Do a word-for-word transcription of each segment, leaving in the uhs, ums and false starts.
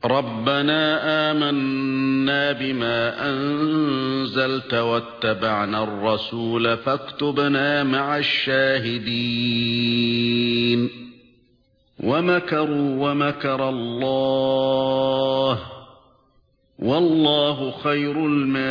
رَبَّنَا آمَنَّا بِمَا أَنزَلْتَ وَاتَّبَعْنَا الرَّسُولَ فَاكْتُبْنَا مَعَ الشَّاهِدِينَ وَمَكَرُوا وَمَكَرَ اللَّهُ وَاللَّهُ خَيْرُ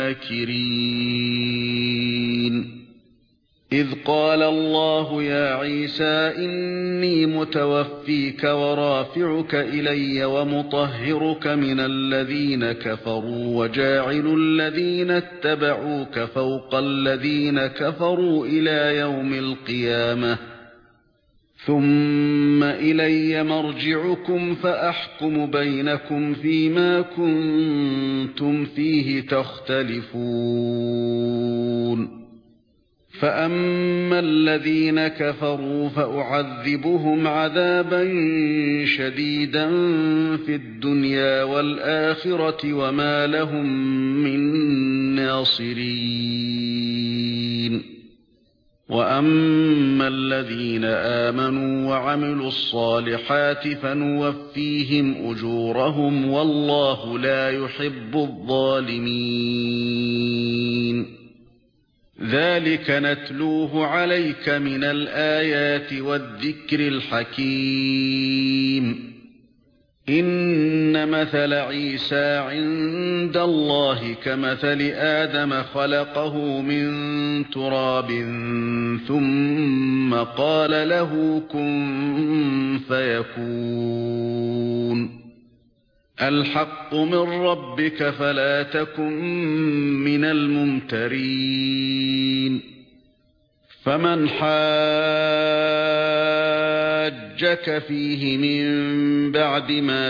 الْمَاكِرِينَ إِذْ قَالَ اللَّهُ يَا عِيسَى إِنِّي مُتَوَفِّيكَ وَرَافِعُكَ إِلَيَّ وَمُطَهِّرُكَ مِنَ الَّذِينَ كَفَرُوا وَجَاعِلُ الَّذِينَ اتَّبَعُوكَ فَوْقَ الَّذِينَ كَفَرُوا إِلَى يَوْمِ الْقِيَامَةِ ثُمَّ إِلَيَّ مَرْجِعُكُمْ فَأَحْكُمُ بَيْنَكُمْ فِيمَا كُنتُمْ فِيهِ تَخْتَلِفُونَ فَأَمَّا الَّذِينَ كَفَرُوا فَأُعَذِّبُهُمْ عَذَابًا شَدِيدًا فِي الدُّنْيَا وَالْآخِرَةِ وَمَا لَهُم مِّن نَّاصِرِينَ وَأَمَّا الَّذِينَ آمَنُوا وَعَمِلُوا الصَّالِحَاتِ فَنُوَفِّيهِمْ أُجُورَهُمْ وَاللَّهُ لَا يُحِبُّ الظَّالِمِينَ ذَلِكَ نَتْلُوهُ عَلَيْكَ مِنَ الْآيَاتِ وَالذِّكْرِ الْحَكِيمِ إِنَّ مَثَلَ عِيسَى عِندَ اللَّهِ كَمَثَلِ آدَمَ خَلَقَهُ مِن تُرَابٍ ثُمَّ قَالَ لَهُ كُن فَيَكُونُ الْحَقُّ مِن رَّبِّكَ فَلَا تَكُن مِّنَ الْمُمْتَرِينَ فَمَنْ حَاجَّكَ فِيهِ مِن بَعْدِ مَا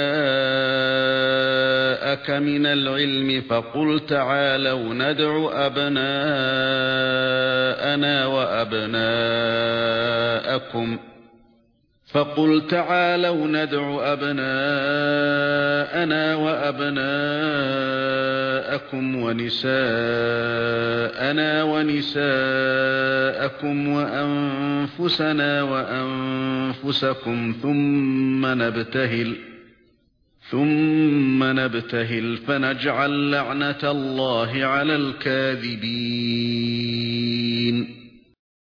جَاءَكَ مِنَ الْعِلْمِ فَقُلْ تَعَالَوْا نَدْعُ أَبْنَاءَنَا وَأَبْنَاءَكُمْ فَقُلْ تَعَالَوْا نَدْعُ أَبْنَاءَنَا وَأَبْنَاءَكُمْ وَنِسَاءَنَا وَنِسَاءَكُمْ وَأَنفُسَنَا وَأَنفُسَكُمْ ثُمَّ نَبْتَهِلْ ثُمَّ نَبْتَهِلْ فَنَجْعَلْ لَعْنَةَ اللَّهِ عَلَى الْكَاذِبِينَ